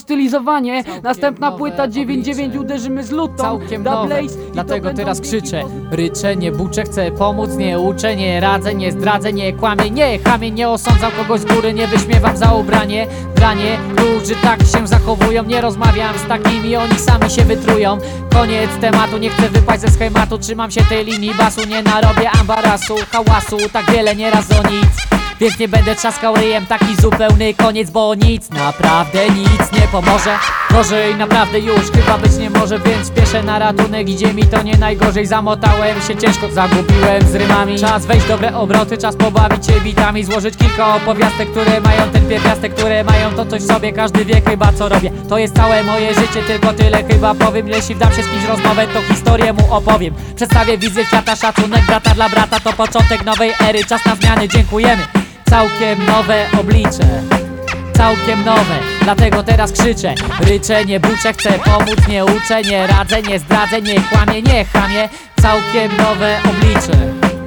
ustylizowanie. Następna płyta 9-9 uderzymy z lutą. Całkiem nowe, dlatego teraz krzyczę. Ryczę, nie buczę, chcę pomóc, nie uczę, nie radzę, nie zdradzę, nie kłamię, nie chamię, nie osądzam kogoś z góry, nie wyśmiewam za ubranie. Dranie, którzy tak się zachowują, nie rozmawiam z takimi, oni sami się wytrują. Koniec tematu, nie chcę wypaść ze schematu, trzymam się tej linii basu, nie narobię ambarasu, hałasu, tak wiele nieraz o nic. Więc nie będę trzaskał ryjem, taki zupełny koniec, bo nic, naprawdę nic nie pomoże. Gorzej naprawdę już chyba być nie może, więc spieszę na ratunek, idzie mi to nie najgorzej. Zamotałem się ciężko, zagubiłem z rymami. Czas wejść w dobre obroty, czas pobawić się bitami, złożyć kilka opowiastek, które mają ten pierwiastek, które mają to coś w sobie. Każdy wie chyba co robię, to jest całe moje życie, tylko tyle chyba powiem. Jeśli wdam się z kimś rozmowę, to historię mu opowiem. Przedstawię wizję świata, szacunek brata dla brata, to początek nowej ery, czas na zmiany, dziękujemy. Całkiem nowe oblicze, całkiem nowe, dlatego teraz krzyczę. Ryczę, nie buczę, chcę pomóc, nie uczę, nie radzę, nie zdradzę, nie kłamię, nie chamię. Całkiem nowe oblicze,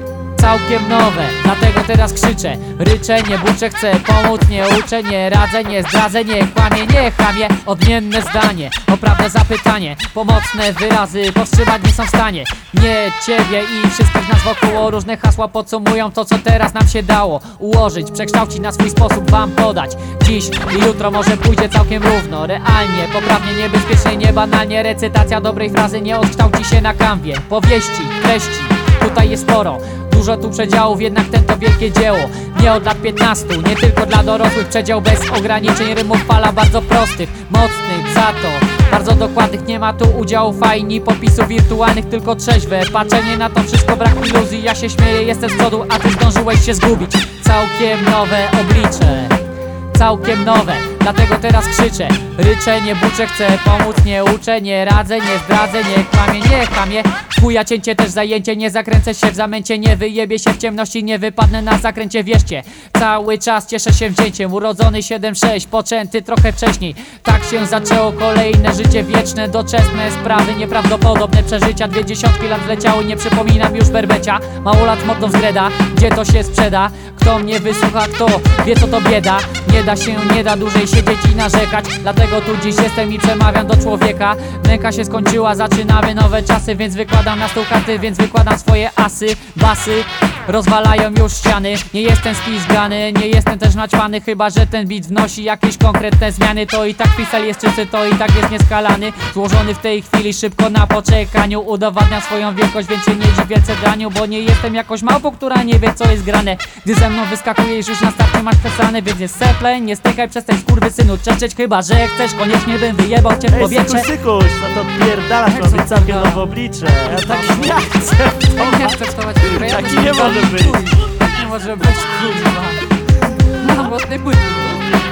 całkiem nowe, dlatego teraz krzyczę. Ryczę, nie buczę, chcę pomóc, nie uczę, nie radzę, nie zdradzę, nie kłamię, nie chamię. Odmienne zdanie, poprawne zapytanie, pomocne wyrazy powstrzymać nie są w stanie. Nie ciebie i wszystkich nas wokoło, różne hasła podsumują to, co teraz nam się dało ułożyć, przekształcić na swój sposób, wam podać. Dziś i jutro może pójdzie całkiem równo, realnie, poprawnie, niebezpiecznie, niebanalnie. Recytacja dobrej frazy nie odkształci się na kanwie powieści, treści, tutaj jest sporo. Dużo tu przedziałów, jednak ten to wielkie dzieło. Nie od lat 15, nie tylko dla dorosłych. Przedział bez ograniczeń, rymów fala bardzo prostych, mocnych, za to bardzo dokładnych. Nie ma tu udziału fajni, popisów wirtualnych, tylko trzeźwe patrzenie na to wszystko, brak iluzji. Ja się śmieję, jestem z przodu, a ty zdążyłeś się zgubić. Całkiem nowe oblicze, całkiem nowe, dlatego teraz krzyczę. Ryczę, nie buczę, chcę pomóc, nie uczę, nie radzę, nie zdradzę, nie kłamię, nie chamię. Chuja cięcie, też zajęcie, nie zakręcę się w zamęcie, nie wyjebię się w ciemności, nie wypadnę na zakręcie, wierzcie. Cały czas cieszę się wzięciem, urodzony 7-6, poczęty trochę wcześniej. Tak się zaczęło kolejne życie wieczne, doczesne sprawy, nieprawdopodobne przeżycia. 20 lat zleciały, nie przypominam już berbecia. Mało lat mordą zgreda, gdzie to się sprzeda? Kto mnie wysłucha, kto wie co to bieda? Nie da się, nie da dłużej siedzieć i narzekać, dlatego tu dziś jestem i przemawiam do człowieka. Męka się skończyła, zaczynamy nowe czasy, więc wykładam na stół karty, więc wykładam swoje asy, basy. Rozwalają już ściany, nie jestem spizgany, nie jestem też naćpany, chyba że ten beat wnosi jakieś konkretne zmiany. To i tak freestyle jest czysty, to i tak jest nieskalany, złożony w tej chwili szybko na poczekaniu. Udowadniam swoją wielkość, więc się nie dziw wielce draniu, bo nie jestem jakąś małpą, która nie wie co jest grane. Gdy ze mną wyskakujesz już na starcie masz przesrane, więc jest seple, nie stykaj przez ten skurwysynu czeczeć, chyba że chcesz, koniecznie bym wyjebał cię w powietrze. Sykuś, no to pierdalasz, ma być całkiem nowe oblicze. Ja tak nie chcę. Nie chcę wstawać, Taki nie może być. Tak nie może być, kurwa. No bo ty pójdź.